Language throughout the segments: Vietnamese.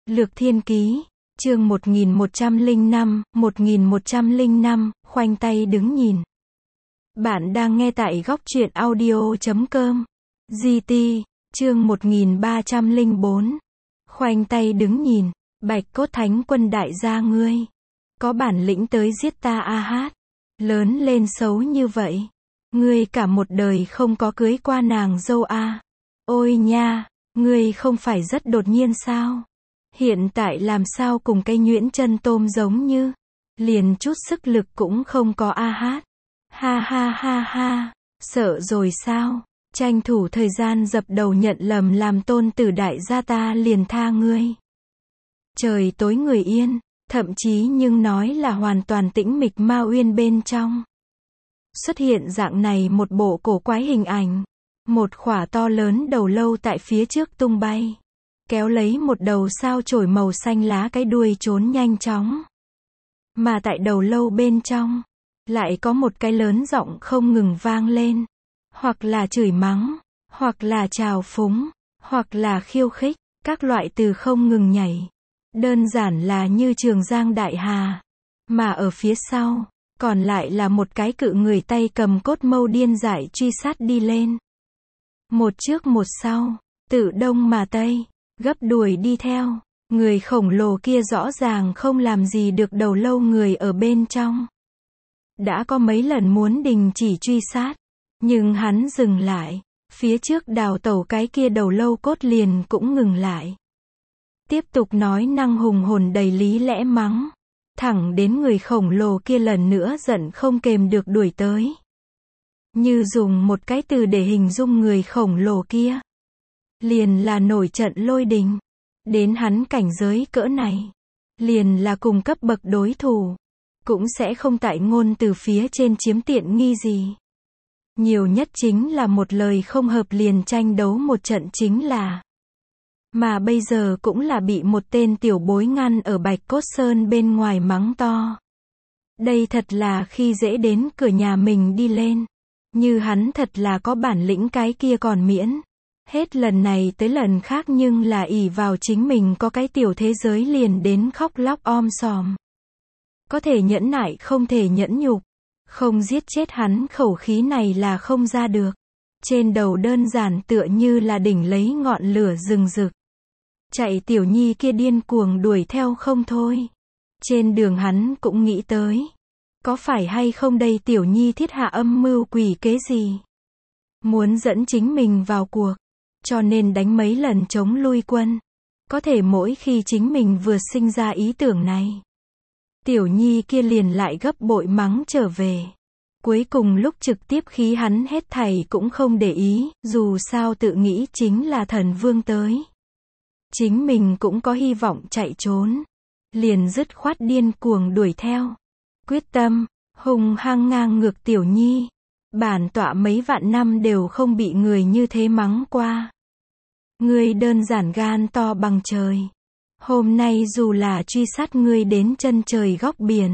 Lược Thiên Ký, chương 1105, khoanh tay đứng nhìn. Bạn đang nghe tại góc truyện audio.com. GT, chương 1304. Khoanh tay đứng nhìn, Bạch Cốt Thánh Quân đại gia ngươi. Có bản lĩnh tới giết ta a hát. Lớn lên xấu như vậy. Ngươi cả một đời không có cưới qua nàng dâu a. Ôi nha, ngươi không phải rất đột nhiên sao? Hiện tại làm sao cùng cây nhuyễn chân tôm giống như, liền chút sức lực cũng không có a hát. Ha ha ha ha, sợ rồi sao? Tranh thủ thời gian dập đầu nhận lầm làm tôn tử đại gia ta liền tha ngươi. Trời tối người yên, thậm chí nhưng nói là hoàn toàn tĩnh mịch ma uyên bên trong. Xuất hiện dạng này một bộ cổ quái hình ảnh. Một khỏa to lớn đầu lâu tại phía trước tung bay. Kéo lấy một đầu sao chổi màu xanh lá cái đuôi trốn nhanh chóng. Mà tại đầu lâu bên trong, lại có một cái lớn giọng không ngừng vang lên. Hoặc là chửi mắng, hoặc là trào phúng, hoặc là khiêu khích, các loại từ không ngừng nhảy. Đơn giản là như Trường Giang Đại Hà. Mà ở phía sau, còn lại là một cái cự người tay cầm cốt mâu điên dại truy sát đi lên. Một trước một sau, tự đông mà tây, gấp đuổi đi theo. Người khổng lồ kia rõ ràng không làm gì được đầu lâu người ở bên trong. Đã có mấy lần muốn đình chỉ truy sát, nhưng hắn dừng lại. Phía trước đào tẩu cái kia đầu lâu cốt liền cũng ngừng lại. Tiếp tục nói năng hùng hồn đầy lý lẽ mắng. Thẳng đến người khổng lồ kia lần nữa giận không kềm được đuổi tới. Như dùng một cái từ để hình dung người khổng lồ kia. Liền là nổi trận lôi đình. Đến hắn cảnh giới cỡ này. Liền là cùng cấp bậc đối thủ. Cũng sẽ không tại ngôn từ phía trên chiếm tiện nghi gì. Nhiều nhất chính là một lời không hợp liền tranh đấu một trận chính là. Mà bây giờ cũng là bị một tên tiểu bối ngăn ở Bạch Cốt Sơn bên ngoài mắng to. Đây thật là khi dễ đến cửa nhà mình đi lên. Như hắn thật là có bản lĩnh cái kia còn miễn. Hết lần này tới lần khác nhưng là ỷ vào chính mình có cái tiểu thế giới liền đến khóc lóc om sòm. Có thể nhẫn nại không thể nhẫn nhục. Không giết chết hắn khẩu khí này là không ra được. Trên đầu đơn giản tựa như là đỉnh lấy ngọn lửa rừng rực. Chạy tiểu nhi kia điên cuồng đuổi theo không thôi. Trên đường hắn cũng nghĩ tới. Có phải hay không đây tiểu nhi thiết hạ âm mưu quỷ kế gì? Muốn dẫn chính mình vào cuộc. Cho nên đánh mấy lần chống lui quân. Có thể mỗi khi chính mình vừa sinh ra ý tưởng này. Tiểu nhi kia liền lại gấp bội mắng trở về. Cuối cùng lúc trực tiếp khí hắn hết thảy cũng không để ý. Dù sao tự nghĩ chính là thần vương tới. Chính mình cũng có hy vọng chạy trốn. Liền dứt khoát điên cuồng đuổi theo. Quyết tâm, hung hăng ngang ngược tiểu nhi. Bản tọa mấy vạn năm đều không bị người như thế mắng qua. Ngươi đơn giản gan to bằng trời. Hôm nay dù là truy sát ngươi đến chân trời góc biển.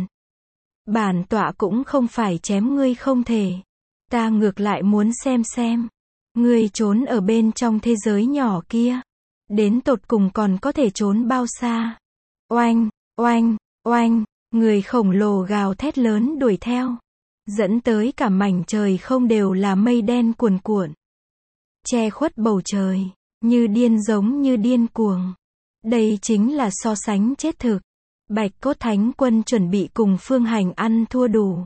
Bản tọa cũng không phải chém ngươi không thể. Ta ngược lại muốn xem. Ngươi trốn ở bên trong thế giới nhỏ kia. Đến tột cùng còn có thể trốn bao xa. Oanh, oanh, oanh. Người khổng lồ gào thét lớn đuổi theo. Dẫn tới cả mảnh trời không đều là mây đen cuồn cuộn. Che khuất bầu trời. Như điên giống như điên cuồng. Đây chính là so sánh chết thực. Bạch Cốt Thánh Quân chuẩn bị cùng Phương Hành ăn thua đủ.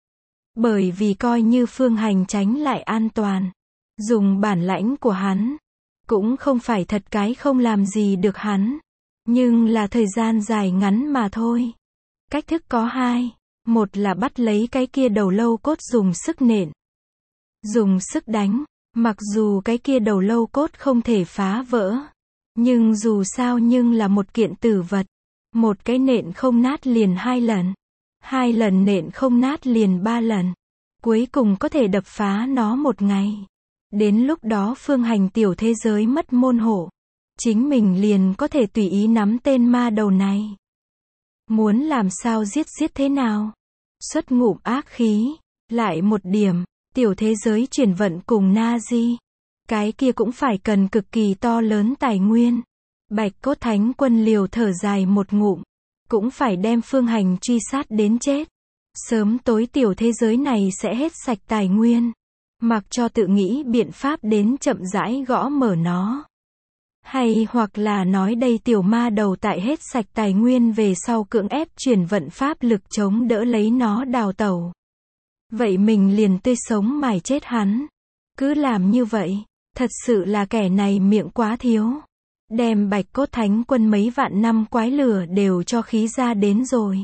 Bởi vì coi như Phương Hành tránh lại an toàn. Dùng bản lãnh của hắn. Cũng không phải thật cái không làm gì được hắn. Nhưng là thời gian dài ngắn mà thôi. Cách thức có hai. Một là bắt lấy cái kia đầu lâu cốt dùng sức nện. Dùng sức đánh. Mặc dù cái kia đầu lâu cốt không thể phá vỡ. Nhưng dù sao nhưng là một kiện tử vật. Một cái nện không nát liền 2 lần. 2 lần nện không nát liền 3 lần. Cuối cùng có thể đập phá nó một ngày. Đến lúc đó Phương Hành tiểu thế giới mất môn hộ. Chính mình liền có thể tùy ý nắm tên ma đầu này. Muốn làm sao giết thế nào? Xuất ngụm ác khí. Lại một điểm. Tiểu thế giới chuyển vận cùng Na Di. Cái kia cũng phải cần cực kỳ to lớn tài nguyên. Bạch Cốt Thánh Quân liều thở dài một ngụm, cũng phải đem Phương Hành truy sát đến chết. Sớm tối tiểu thế giới này sẽ hết sạch tài nguyên, mặc cho tự nghĩ biện pháp đến chậm rãi gõ mở nó. Hay hoặc là nói đây tiểu ma đầu tại hết sạch tài nguyên về sau cưỡng ép chuyển vận pháp lực chống đỡ lấy nó đào tẩu. Vậy mình liền tươi sống mài chết hắn. Cứ làm như vậy, thật sự là kẻ này miệng quá thiếu. Đem Bạch Cốt Thánh Quân mấy vạn năm quái lửa đều cho khí ra đến rồi.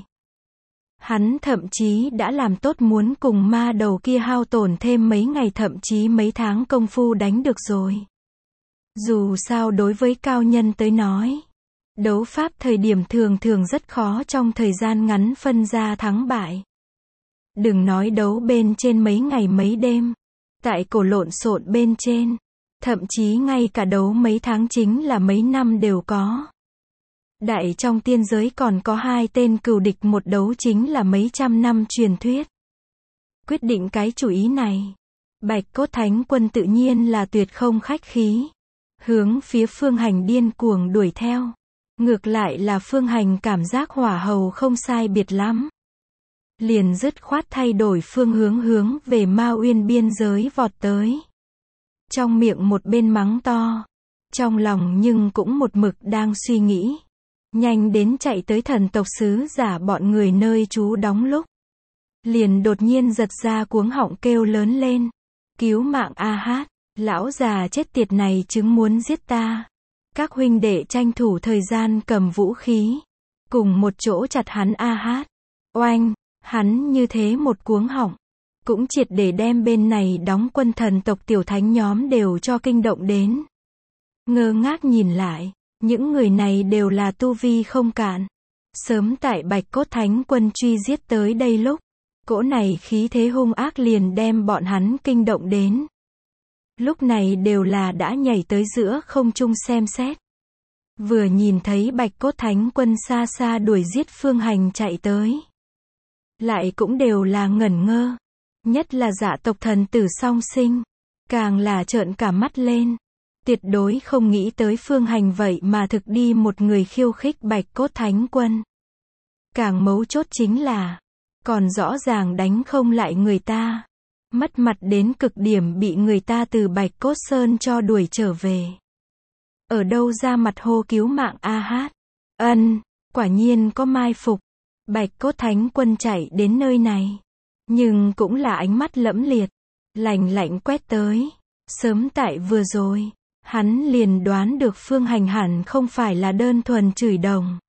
Hắn thậm chí đã làm tốt muốn cùng ma đầu kia hao tổn thêm mấy ngày thậm chí mấy tháng công phu đánh được rồi. Dù sao đối với cao nhân tới nói, đấu pháp thời điểm thường thường rất khó trong thời gian ngắn phân ra thắng bại. Đừng nói đấu bên trên mấy ngày mấy đêm, tại cổ lộn xộn bên trên, thậm chí ngay cả đấu mấy tháng chính là mấy năm đều có. Đại trong tiên giới còn có 2 tên cừu địch một đấu chính là mấy trăm năm truyền thuyết. Quyết định cái chủ ý này, Bạch Cốt Thánh Quân tự nhiên là tuyệt không khách khí. Hướng phía Phương Hành điên cuồng đuổi theo. Ngược lại là Phương Hành cảm giác hỏa hầu không sai biệt lắm. Liền dứt khoát thay đổi phương hướng về Ma Uyên biên giới vọt tới. Trong miệng một bên mắng to, trong lòng nhưng cũng một mực đang suy nghĩ. Nhanh đến chạy tới thần tộc sứ giả bọn người nơi trú đóng lúc. Liền đột nhiên giật ra cuống họng kêu lớn lên. Cứu mạng A Hát, lão già chết tiệt này chứng muốn giết ta. Các huynh đệ tranh thủ thời gian cầm vũ khí. Cùng một chỗ chặt hắn A Hát. Oanh, hắn như thế một cuống họng. Cũng triệt để đem bên này đóng quân thần tộc tiểu thánh nhóm đều cho kinh động đến. Ngơ ngác nhìn lại. Những người này đều là tu vi không cạn. Sớm tại Bạch Cốt Thánh Quân truy giết tới đây lúc, cỗ này khí thế hung ác liền đem bọn hắn kinh động đến. Lúc này đều là đã nhảy tới giữa không trung xem xét. Vừa nhìn thấy Bạch Cốt Thánh Quân xa xa đuổi giết Phương Hành chạy tới. Lại cũng đều là ngẩn ngơ. Nhất là Dạ tộc thần tử song sinh. Càng là trợn cả mắt lên. Tuyệt đối không nghĩ tới Phương Hành vậy mà thực đi một người khiêu khích Bạch Cốt Thánh Quân. Càng mấu chốt chính là, còn rõ ràng đánh không lại người ta. Mất mặt đến cực điểm bị người ta từ Bạch Cốt Sơn cho đuổi trở về. Ở đâu ra mặt hô cứu mạng A Hát. Quả nhiên có mai phục. Bạch Cốt Thánh Quân chạy đến nơi này. Nhưng cũng là ánh mắt lẫm liệt. Lạnh lạnh quét tới. Sớm tại vừa rồi. Hắn liền đoán được Phương Hành hẳn không phải là đơn thuần chửi đồng.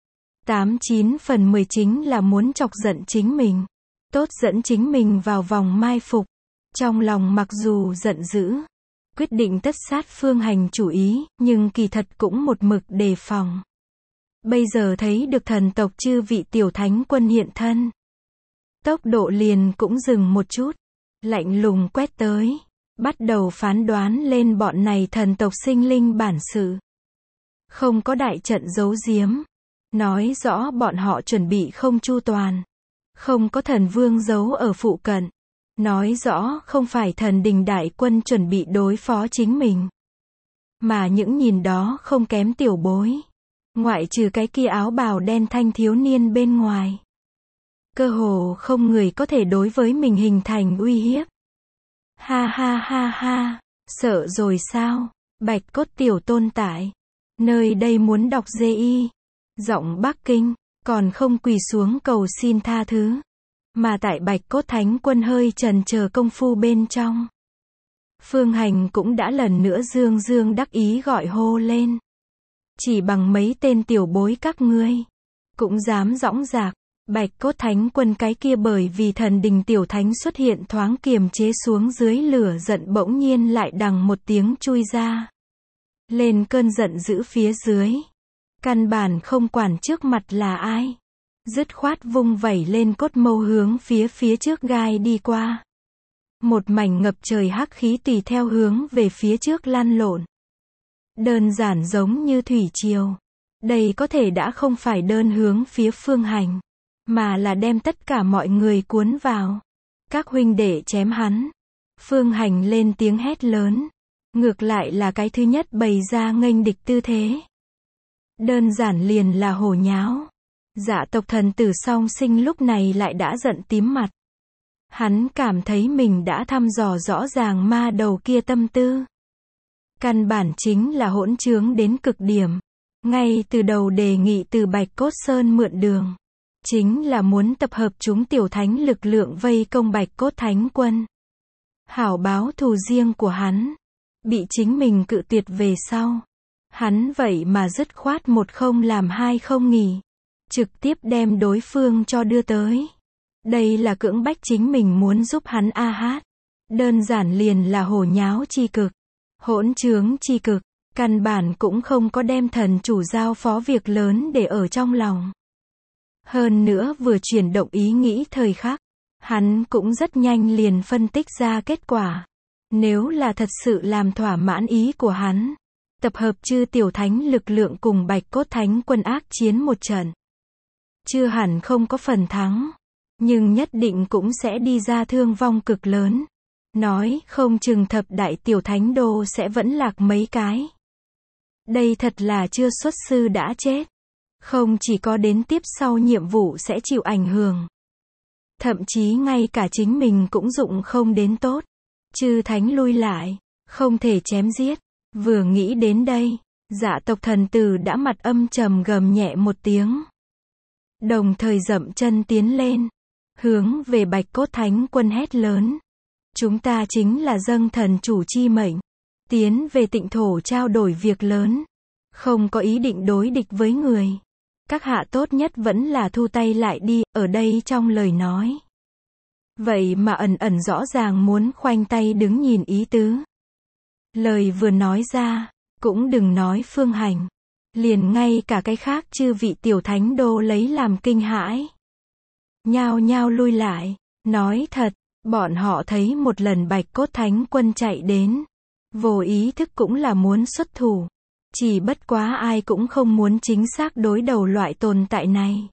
89 phần 10 chính là muốn chọc giận chính mình. Tốt dẫn chính mình vào vòng mai phục. Trong lòng mặc dù giận dữ. Quyết định tất sát Phương Hành chủ ý, nhưng kỳ thật cũng một mực đề phòng. Bây giờ thấy được thần tộc chư vị tiểu thánh quân hiện thân. Tốc độ liền cũng dừng một chút. Lạnh lùng quét tới. Bắt đầu phán đoán lên bọn này thần tộc sinh linh bản sự. Không có đại trận giấu giếm. Nói rõ bọn họ chuẩn bị không chu toàn. Không có thần vương giấu ở phụ cận. Nói rõ không phải thần đình đại quân chuẩn bị đối phó chính mình. Mà những nhìn đó không kém tiểu bối. Ngoại trừ cái kia áo bào đen thanh thiếu niên bên ngoài. Cơ hồ không người có thể đối với mình hình thành uy hiếp. Ha ha ha ha, sợ rồi sao, Bạch Cốt tiểu tôn tại. Nơi đây muốn đọc GI. Giọng Bắc Kinh, còn không quỳ xuống cầu xin tha thứ. Mà tại Bạch Cốt Thánh Quân hơi chần chờ công phu bên trong. Phương Hành cũng đã lần nữa dương đắc ý gọi hô lên. Chỉ bằng mấy tên tiểu bối các ngươi. Cũng dám dõng dạc. Bạch Cốt Thánh Quân cái kia bởi vì thần đình tiểu thánh xuất hiện thoáng kiềm chế xuống dưới lửa giận bỗng nhiên lại đằng một tiếng chui ra. Lên cơn giận dữ phía dưới. Căn bản không quản trước mặt là ai. Dứt khoát vung vẩy lên cốt mâu hướng phía trước gai đi qua. Một mảnh ngập trời hắc khí tùy theo hướng về phía trước lăn lộn. Đơn giản giống như thủy triều. Đây có thể đã không phải đơn hướng phía Phương Hành. Mà là đem tất cả mọi người cuốn vào. Các huynh đệ chém hắn. Phương Hành lên tiếng hét lớn. Ngược lại là cái thứ nhất bày ra nghênh địch tư thế. Đơn giản liền là hồ nháo. Dạ tộc thần tử song sinh lúc này lại đã giận tím mặt. Hắn cảm thấy mình đã thăm dò rõ ràng ma đầu kia tâm tư. Căn bản chính là hỗn trướng đến cực điểm. Ngay từ đầu đề nghị từ Bạch Cốt Sơn mượn đường. Chính là muốn tập hợp chúng tiểu thánh lực lượng vây công Bạch Cốt Thánh Quân. Hảo báo thù riêng của hắn. Bị chính mình cự tuyệt về sau. Hắn vậy mà dứt khoát một không làm hai không nghỉ. Trực tiếp đem đối phương cho đưa tới. Đây là cưỡng bách chính mình muốn giúp hắn hát. Đơn giản liền là hồ nháo chi cực. Hỗn trướng chi cực. Căn bản cũng không có đem thần chủ giao phó việc lớn để ở trong lòng. Hơn nữa vừa chuyển động ý nghĩ thời khắc. Hắn cũng rất nhanh liền phân tích ra kết quả. Nếu là thật sự làm thỏa mãn ý của hắn. Tập hợp chư tiểu thánh lực lượng cùng Bạch Cốt Thánh Quân ác chiến một trận. Chưa hẳn không có phần thắng. Nhưng nhất định cũng sẽ đi ra thương vong cực lớn. Nói không chừng thập đại tiểu thánh đô sẽ vẫn lạc mấy cái. Đây thật là chưa xuất sư đã chết. Không chỉ có đến tiếp sau nhiệm vụ sẽ chịu ảnh hưởng. Thậm chí ngay cả chính mình cũng dụng không đến tốt. Chư thánh lui lại. Không thể chém giết. Vừa nghĩ đến đây. Dạ tộc thần tử đã mặt âm trầm gầm nhẹ một tiếng. Đồng thời dậm chân tiến lên. Hướng về Bạch Cốt Thánh Quân hét lớn. Chúng ta chính là dâng thần chủ chi mệnh. Tiến về Tịnh thổ trao đổi việc lớn. Không có ý định đối địch với người. Các hạ tốt nhất vẫn là thu tay lại đi, ở đây trong lời nói. Vậy mà ẩn ẩn rõ ràng muốn khoanh tay đứng nhìn ý tứ. Lời vừa nói ra, cũng đừng nói Phương Hành. Liền ngay cả cái khác chư vị tiểu thánh đô lấy làm kinh hãi. Nhao nhao lui lại, nói thật, bọn họ thấy một lần Bạch Cốt Thánh Quân chạy đến. Vô ý thức cũng là muốn xuất thủ. Chỉ bất quá ai cũng không muốn chính xác đối đầu loại tồn tại này.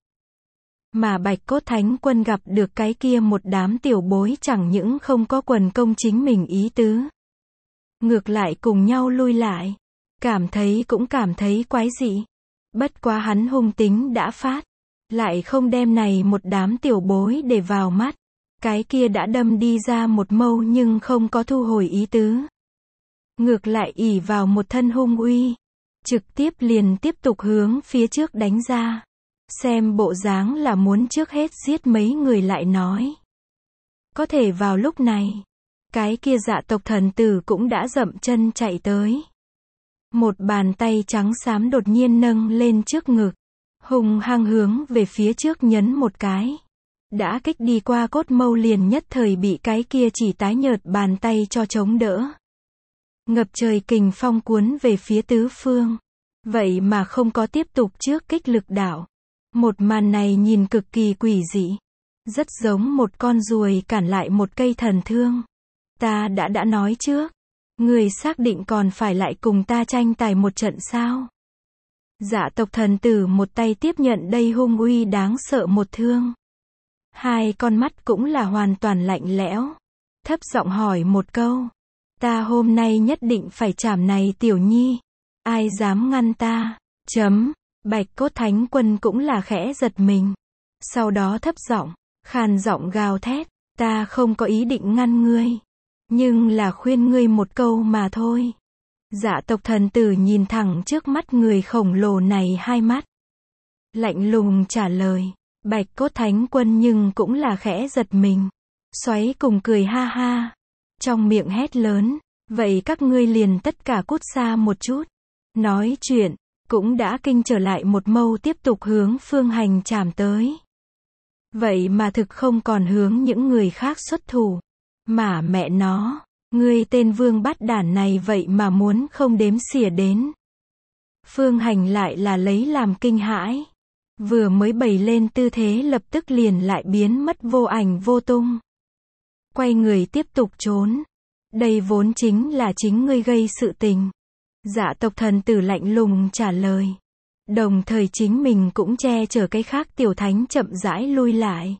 Mà Bạch Cốt Thánh Quân gặp được cái kia một đám tiểu bối chẳng những không có quần công chính mình ý tứ. Ngược lại cùng nhau lui lại. Cảm thấy quái dị. Bất quá hắn hung tính đã phát. Lại không đem này một đám tiểu bối để vào mắt. Cái kia đã đâm đi ra một mâu nhưng không có thu hồi ý tứ. Ngược lại ỷ vào một thân hung uy. Trực tiếp liền tiếp tục hướng phía trước đánh ra. Xem bộ dáng là muốn trước hết giết mấy người lại nói. Có thể vào lúc này. Cái kia dạ tộc thần tử cũng đã dậm chân chạy tới. Một bàn tay trắng xám đột nhiên nâng lên trước ngực. Hùng hăng hướng về phía trước nhấn một cái. Đã kích đi qua cốt mâu liền nhất thời bị cái kia chỉ tái nhợt bàn tay cho chống đỡ. Ngập trời kình phong cuốn về phía tứ phương. Vậy mà không có tiếp tục trước kích lực đạo. Một màn này nhìn cực kỳ quỷ dị. Rất giống một con ruồi cản lại một cây thần thương. Ta đã nói trước. Người xác định còn phải lại cùng ta tranh tài một trận sao? Dạ tộc thần tử một tay tiếp nhận đây hung uy đáng sợ một thương. Hai con mắt cũng là hoàn toàn lạnh lẽo. Thấp giọng hỏi một câu. Ta hôm nay nhất định phải chảm này tiểu nhi. Ai dám ngăn ta? Bạch Cốt Thánh Quân cũng là khẽ giật mình. Sau đó thấp giọng, khàn giọng gào thét. Ta không có ý định ngăn ngươi. Nhưng là khuyên ngươi một câu mà thôi. Dạ tộc thần tử nhìn thẳng trước mắt người khổng lồ này hai mắt. Lạnh lùng trả lời. Bạch Cốt Thánh Quân nhưng cũng là khẽ giật mình. Xoáy cùng cười ha ha. Trong miệng hét lớn. Vậy các ngươi liền tất cả cút xa một chút. Nói chuyện. Cũng đã kinh trở lại một mâu tiếp tục hướng Phương Hành chảm tới. Vậy mà thực không còn hướng những người khác xuất thủ. Mà mẹ nó. Ngươi tên vương bát đản này vậy mà muốn không đếm xỉa đến. Phương Hành lại là lấy làm kinh hãi. Vừa mới bày lên tư thế lập tức liền lại biến mất vô ảnh vô tung. Quay người tiếp tục trốn. Đây vốn chính là chính ngươi gây sự tình. Dạ tộc thần tử lạnh lùng trả lời. Đồng thời chính mình cũng che chở cái khác tiểu thánh chậm rãi lui lại.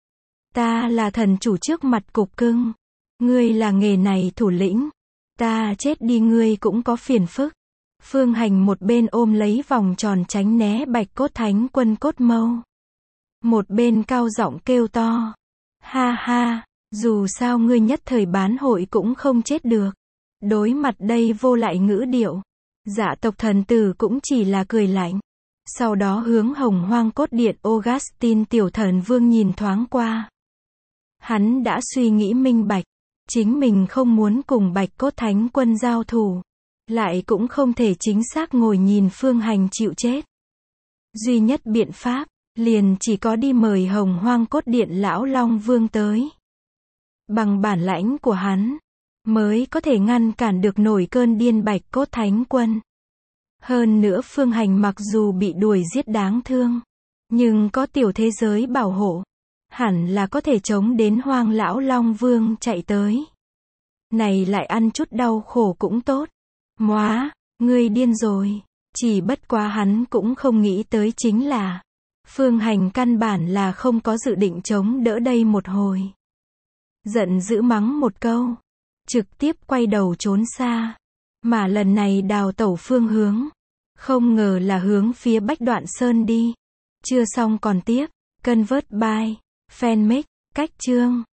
Ta là thần chủ trước mặt cục cưng. Ngươi là nghề này thủ lĩnh. Ta chết đi ngươi cũng có phiền phức. Phương Hành một bên ôm lấy vòng tròn tránh né Bạch Cốt Thánh Quân Cốt Mâu. Một bên cao giọng kêu to. Ha ha, dù sao ngươi nhất thời bán hội cũng không chết được. Đối mặt đây vô lại ngữ điệu, Dạ tộc thần tử cũng chỉ là cười lạnh. Sau đó hướng Hồng Hoang Cốt Điện Augustin tiểu thần vương nhìn thoáng qua. Hắn đã suy nghĩ minh bạch, chính mình không muốn cùng Bạch Cốt Thánh Quân giao thủ, lại cũng không thể chính xác ngồi nhìn Phương Hành chịu chết. Duy nhất biện pháp, liền chỉ có đi mời Hồng Hoang Cốt Điện lão Long Vương tới. Bằng bản lãnh của hắn, mới có thể ngăn cản được nổi cơn điên Bạch Cốt Thánh Quân. Hơn nữa Phương Hành mặc dù bị đuổi giết đáng thương, nhưng có tiểu thế giới bảo hộ, hẳn là có thể chống đến Hoang lão Long Vương chạy tới. Này lại ăn chút đau khổ cũng tốt. Móa, ngươi điên rồi. Chỉ bất quá hắn cũng không nghĩ tới chính là, Phương Hành căn bản là không có dự định chống đỡ đây một hồi. Giận dữ mắng một câu, trực tiếp quay đầu trốn xa. Mà lần này đào tẩu phương hướng, không ngờ là hướng phía Bách Đoạn Sơn đi. Chưa xong còn tiếp. Convert by Fanmade, cách chương